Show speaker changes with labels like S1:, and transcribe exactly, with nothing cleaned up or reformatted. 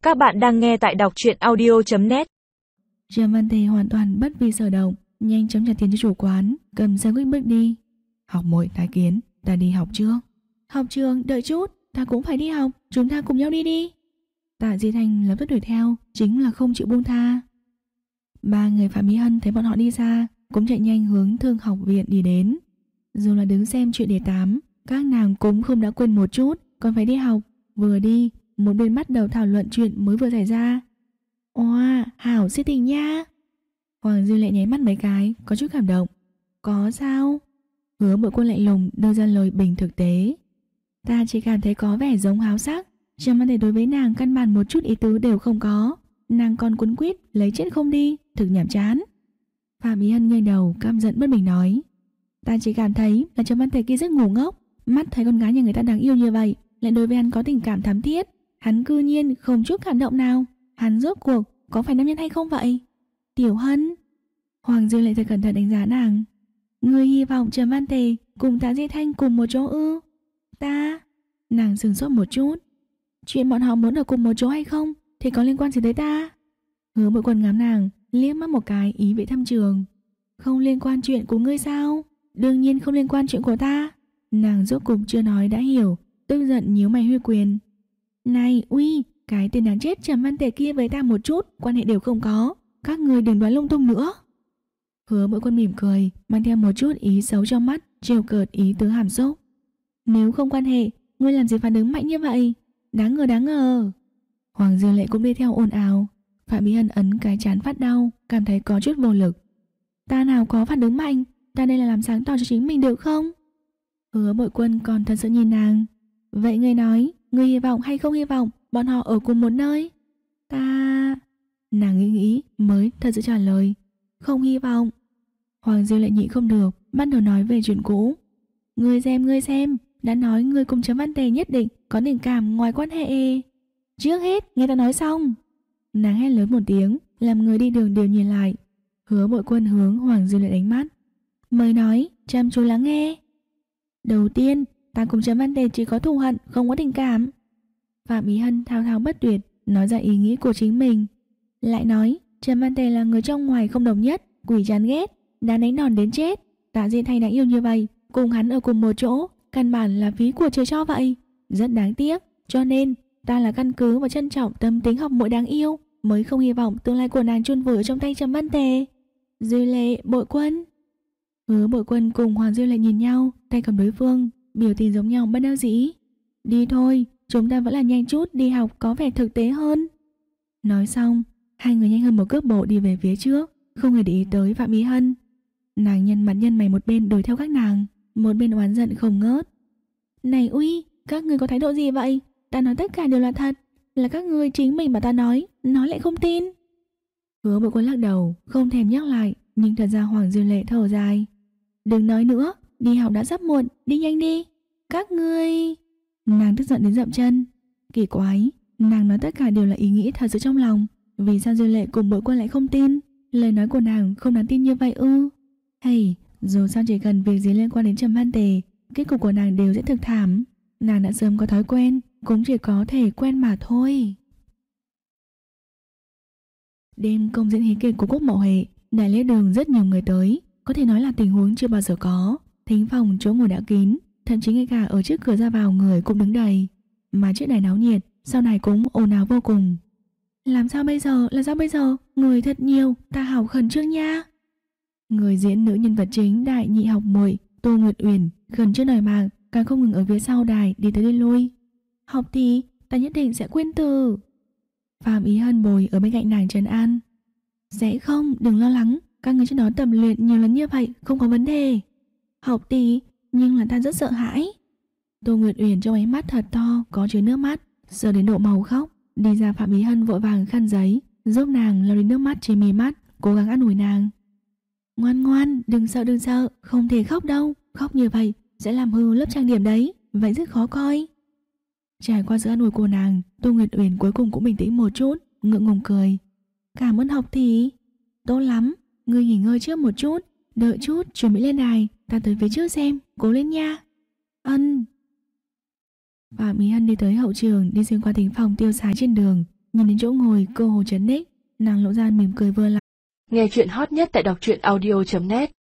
S1: Các bạn đang nghe tại đọc truyện audio chấm net.
S2: Trầm Văn Tề hoàn toàn bất vi sở động, nhanh chóng trả tiền cho chủ quán, cầm xe quýt bước đi. Học muội tái kiến, ta đi học trước. Học trường, đợi chút, ta cũng phải đi học, chúng ta cùng nhau đi đi. Tạ Di Thành lập tức đuổi theo, chính là không chịu buông tha. Ba người Phạm Mỹ Hân thấy bọn họ đi xa, cũng chạy nhanh hướng Thương học viện đi đến. Dù là đứng xem chuyện đề tám, các nàng cũng không đã quên một chút, còn phải đi học. Vừa đi, một bên bắt đầu thảo luận chuyện mới vừa xảy ra. Oa, hảo si tình nha. Hoàng Dư Lệ nháy mắt mấy cái, có chút cảm động. Có sao? Hứa Bội Quân lạnh lùng đưa ra lời bình thực tế. Ta chỉ cảm thấy có vẻ giống háo sắc, Trầm Văn Tề đối với nàng căn bản một chút ý tứ đều không có. Nàng còn quấn quýt lấy chết không đi, thực nhảm chán. Phạm Ý Hân ngẩng đầu căm giận bất bình nói. Ta chỉ cảm thấy là Trầm Văn Tề kia rất ngu ngốc, mắt thấy con gái nhà người ta đáng yêu như vậy, lại đối với hắn có tình cảm thắm thiết, hắn cư nhiên không chút cảm động nào. Hắn rốt cuộc có phải nam nhân hay không vậy? Tiểu Hân. Hoàng Dư Lệ thật cẩn thận đánh giá nàng. Ngươi hy vọng Trầm Văn Tề cùng Tạ Di Thanh cùng một chỗ ư? Ta. Nàng sửng sốt một chút. Chuyện bọn họ muốn ở cùng một chỗ hay không thì có liên quan gì tới ta? Hứa Bội Quân ngắm nàng, liếc mắt một cái ý vị thâm trường. Không liên quan chuyện của ngươi sao? Đương nhiên không liên quan chuyện của ta. Nàng rốt cuộc chưa nói đã hiểu, tức giận nhíu mày huy quyền. Này uy, cái tên đáng chết Trầm Văn Tề kia với ta một chút quan hệ đều không có, các người đừng đoán lung tung nữa. Hứa Bội Quân mỉm cười, mang theo một chút ý xấu trong mắt, trêu cợt ý tứ hàm xúc. Nếu không quan hệ, ngươi làm gì phản ứng mạnh như vậy? Đáng ngờ đáng ngờ. Hoàng Dư Lệ cũng đi theo ồn ào. Phạm Mỹ Hân ấn cái trán phát đau, cảm thấy có chút vô lực. Ta nào có phản ứng mạnh, ta đây là làm sáng tỏ cho chính mình được không? Hứa Bội Quân còn thật sự nhìn nàng. Vậy ngươi nói, ngươi hy vọng hay không hy vọng bọn họ ở cùng một nơi? Ta... Nàng nghĩ nghĩ mới thật sự trả lời. Không hy vọng. Hoàng Diêu lại nhịn không được, bắt đầu nói về chuyện cũ. Ngươi xem, ngươi xem, đã nói ngươi cùng Trầm Văn Tề nhất định có tình cảm ngoài quan hệ. Trước hết, nghe ta nói xong. Nàng hét lớn một tiếng, làm người đi đường đều nhìn lại. Hứa Bội Quân hướng Hoàng Diêu lại đánh mắt. Mới nói, chăm chú lắng nghe. Đầu tiên, ta cùng Trầm Văn Tề chỉ có thù hận, không có tình cảm. Phạm Ý Hân thao thao bất tuyệt, nói ra ý nghĩ của chính mình. Lại nói, Trầm Văn Tề là người trong ngoài không đồng nhất, quỷ chán ghét, đã đánh đòn đến chết. Tạ Diên Thanh đáng yêu như vậy, cùng hắn ở cùng một chỗ, căn bản là phí của trời cho vậy. Rất đáng tiếc, cho nên ta là căn cứ và trân trọng tâm tính học muội đáng yêu, mới không hy vọng tương lai của nàng chôn vùi ở trong tay Trầm Văn Tề. Dư Lệ, Bội Quân. Hứa Bội Quân cùng Hoàng Diêu Lệ nhìn nhau, tay cầm đối phương, biểu tình giống nhau bất đắc dĩ. Đi thôi, chúng ta vẫn là nhanh chút đi học có vẻ thực tế hơn. Nói xong, hai người nhanh hơn một cước bộ đi về phía trước, không hề để ý tới Phạm Ý Hân. Nàng nhân mặt nhân mày một bên đuổi theo các nàng, một bên oán giận không ngớt. Này uy, các người có thái độ gì vậy? Ta nói tất cả đều là thật, là các người chính mình mà ta nói, nói lại không tin. Hứa Bội Quân lắc đầu, không thèm nhắc lại, nhưng thật ra Hoàng Diêu Lệ thở dài. Đừng nói nữa, đi học đã sắp muộn, đi nhanh đi. Các ngươi... Nàng tức giận đến dậm chân. Kỳ quái, nàng nói tất cả đều là ý nghĩ thật sự trong lòng. Vì sao Dư Lệ cùng Bội Quân lại không tin? Lời nói của nàng không đáng tin như vậy ư? Hay, dù sao chỉ cần việc gì liên quan đến Trầm Văn Tề, kết cục của nàng đều sẽ thực thảm. Nàng đã sớm có thói quen, cũng chỉ có thể quen mà thôi. Đêm công diễn hí kịch của Quốc Mậu Hệ, đại lễ đường rất nhiều người tới, có thể nói là tình huống chưa bao giờ có. Thính phòng chỗ ngồi đã kín, thậm chí ngay cả ở trước cửa ra vào người cũng đứng đầy. Mà trước đài náo nhiệt, sau này cũng ồn ào vô cùng. Làm sao bây giờ, làm sao bây giờ, người thật nhiều, ta hảo khẩn trương nha. Người diễn nữ nhân vật chính đại nhị học muội Tô Nguyệt Uyển khẩn trương nổi màng, càng không ngừng ở phía sau đài đi tới đi lui. Học tí, ta nhất định sẽ quên từ. Phạm Ý Hân bồi ở bên cạnh nàng trấn an. Sẽ không, đừng lo lắng, các người trước đó tập luyện nhiều lần như vậy, không có vấn đề. Học tí, nhưng là ta rất sợ hãi. Tô Nguyệt Uyển trong ánh mắt thật to, có chứa nước mắt, sợ đến độ màu khóc. Đi ra Phạm Ý Hân vội vàng khăn giấy, giúp nàng lau đi nước mắt trên mí mắt, cố gắng an ủi nàng. Ngoan ngoan, đừng sợ đừng sợ, không thể khóc đâu, khóc như vậy sẽ làm hư lớp trang điểm đấy, vậy rất khó coi. Trải qua sự an ủi của nàng, Tô Nguyệt Uyển cuối cùng cũng bình tĩnh một chút, ngượng ngùng cười. Cảm ơn học tỷ. Tốt lắm, ngươi nghỉ ngơi trước một chút, đợi chút chuẩn bị lên đài, ta tới phía trước xem, cố lên nha. Ân. Phạm Ý Hân đi tới hậu trường, đi xuyên qua thính phòng tiêu sái trên đường, Nhìn đến chỗ ngồi cơ hồ chấn ních, nàng lộ ra mỉm cười vừa lòng.
S1: Nghe chuyện hot nhất tại đọc truyện audio chấm net.